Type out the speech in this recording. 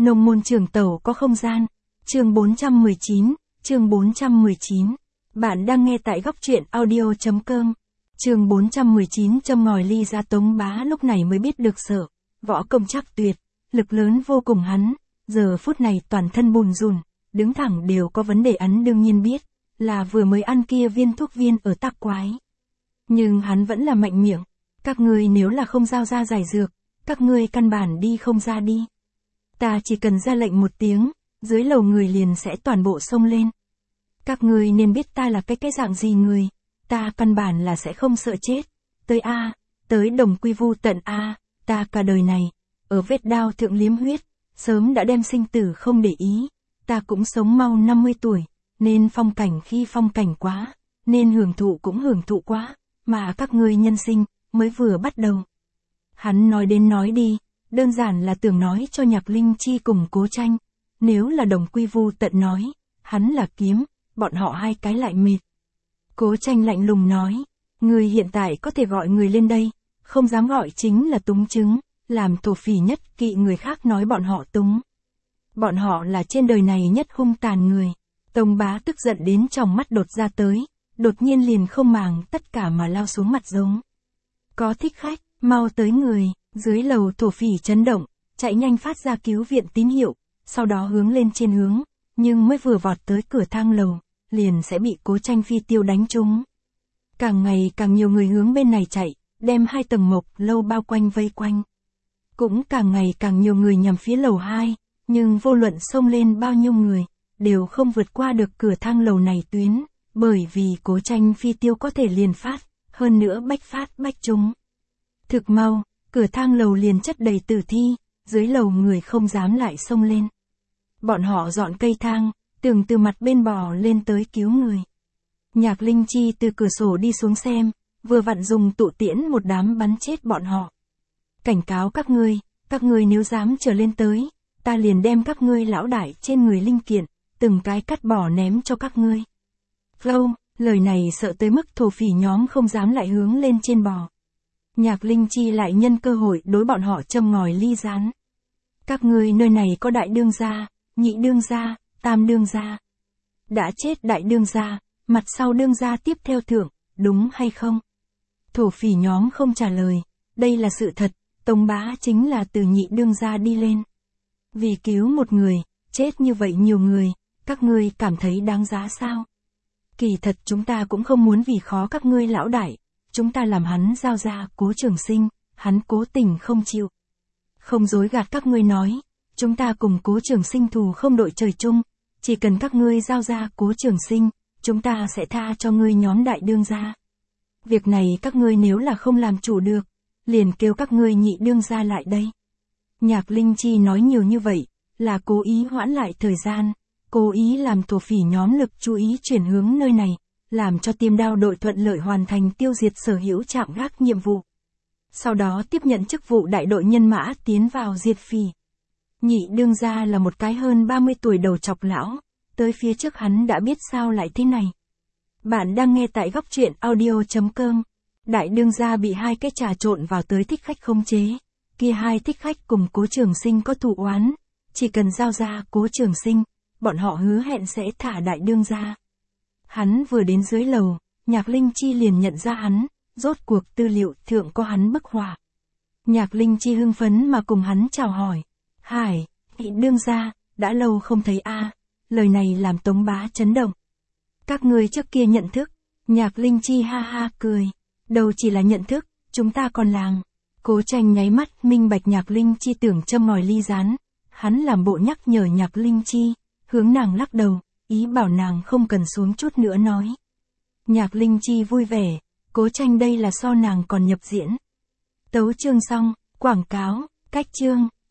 Nông môn trường tẩu có không gian. Chương 419, chương 419. Bạn đang nghe tại góc truyện audio.com. Chương 419 châm ngòi ly ra Tống Bá lúc này mới biết được sợ. Võ công chắc tuyệt, lực lớn vô cùng hắn, giờ phút này toàn thân bùn rùn, đứng thẳng đều có vấn đề hắn đương nhiên biết, là vừa mới ăn kia viên thuốc viên ở Tắc Quái. Nhưng hắn vẫn là mạnh miệng, các ngươi nếu là không giao ra giải dược, các ngươi căn bản đi không ra đi. Ta chỉ cần ra lệnh một tiếng, dưới lầu người liền sẽ toàn bộ xông lên. Các ngươi nên biết ta là cái dạng gì người, ta căn bản là sẽ không sợ chết. Tới A, tới đồng quy vu tận A, ta cả đời này, ở vết đao thượng liếm huyết, sớm đã đem sinh tử không để ý. Ta cũng sống mau 50 tuổi, nên phong cảnh khi phong cảnh quá, nên hưởng thụ cũng hưởng thụ quá, mà các ngươi nhân sinh, mới vừa bắt đầu. Hắn nói đến nói đi, đơn giản là tưởng nói cho Nhạc Linh Chi cùng Cố Tranh, nếu là đồng quy vu tận nói, hắn là kiếm, bọn họ hai cái lại mệt. Cố Tranh lạnh lùng nói, người hiện tại có thể gọi người lên đây, không dám gọi chính là túng chứng, làm thổ phỉ nhất kỵ người khác nói bọn họ túng. Bọn họ là trên đời này nhất hung tàn người. Tống Bá tức giận đến trong mắt đột ra tới, đột nhiên liền không màng tất cả mà lao xuống mặt giống. Có thích khách, mau tới người, dưới lầu thổ phỉ chấn động, chạy nhanh phát ra cứu viện tín hiệu, sau đó hướng lên trên hướng, nhưng mới vừa vọt tới cửa thang lầu, liền sẽ bị Cố Tranh phi tiêu đánh trúng. Càng ngày càng nhiều người hướng bên này chạy, đem 2 tầng mộc lâu bao quanh vây quanh. Cũng càng ngày càng nhiều người nhằm phía lầu 2, nhưng vô luận xông lên bao nhiêu người, đều không vượt qua được cửa thang lầu này tuyến, bởi vì Cố Tranh phi tiêu có thể liền phát, hơn nữa bách phát bách trúng. Thực mau, cửa thang lầu liền chất đầy tử thi, dưới lầu người không dám lại xông lên. Bọn họ dọn cây thang, tưởng từ mặt bên bò lên tới cứu người. Nhạc Linh Chi từ cửa sổ đi xuống xem, vừa vặn dùng tụ tiễn một đám bắn chết bọn họ. Cảnh cáo các ngươi nếu dám trở lên tới, ta liền đem các ngươi lão đại trên người linh kiện, từng cái cắt bỏ ném cho các ngươi. Flow, lời này sợ tới mức thổ phỉ nhóm không dám lại hướng lên trên bò. Nhạc Linh Chi lại nhân cơ hội đối bọn họ châm ngòi ly rán. Các ngươi nơi này có đại đương gia, nhị đương gia, tam đương gia. Đã chết đại đương gia, mặt sau đương gia tiếp theo thưởng, đúng hay không? Thổ phỉ nhóm không trả lời, đây là sự thật, Tống Bá chính là từ nhị đương gia đi lên. Vì cứu một người, chết như vậy nhiều người, các ngươi cảm thấy đáng giá sao? Kỳ thật chúng ta cũng không muốn vì khó các ngươi lão đại, chúng ta làm hắn giao ra Cố Trường Sinh, hắn cố tình không chịu. Không dối gạt các ngươi nói, chúng ta cùng Cố Trường Sinh thù không đội trời chung, chỉ cần các ngươi giao ra Cố Trường Sinh, chúng ta sẽ tha cho ngươi nhóm đại đương gia. Việc này các ngươi nếu là không làm chủ được, liền kêu các ngươi nhị đương gia lại đây. Nhạc Linh Chi nói nhiều như vậy, là cố ý hoãn lại thời gian, cố ý làm thổ phỉ nhóm lực chú ý chuyển hướng nơi này, làm cho Tiêm Đao đội thuận lợi hoàn thành tiêu diệt sở hữu trạm gác nhiệm vụ. Sau đó tiếp nhận chức vụ đại đội nhân mã tiến vào diệt phỉ. Nhị đương gia là một cái hơn 30 tuổi đầu chọc lão, tới phía trước hắn đã biết sao lại thế này. Bạn đang nghe tại góc truyện audio.com. Đại đương gia bị 2 cái trà trộn vào tới thích khách khống chế. Kia 2 thích khách cùng Cố Trường Sinh có thù oán, chỉ cần giao ra Cố Trường Sinh, bọn họ hứa hẹn sẽ thả đại đương gia. Hắn vừa đến dưới lầu, Nhạc Linh Chi liền nhận ra hắn, rốt cuộc tư liệu thượng có hắn bức họa. Nhạc Linh Chi hưng phấn mà cùng hắn chào hỏi. Hải, nhị đương gia, đã lâu không thấy a. Lời này làm Tống Bá chấn động. Các ngươi trước kia nhận thức. Nhạc Linh Chi ha ha cười. Đâu chỉ là nhận thức, chúng ta còn làng. Cố Tranh nháy mắt minh bạch Nhạc Linh Chi tưởng châm ngòi ly rán. Hắn làm bộ nhắc nhở Nhạc Linh Chi, hướng nàng lắc đầu, ý bảo nàng không cần xuống chút nữa nói. Nhạc Linh Chi vui vẻ, Cố Tranh đây là so nàng còn nhập diễn. Tấu chương xong, quảng cáo, cách chương.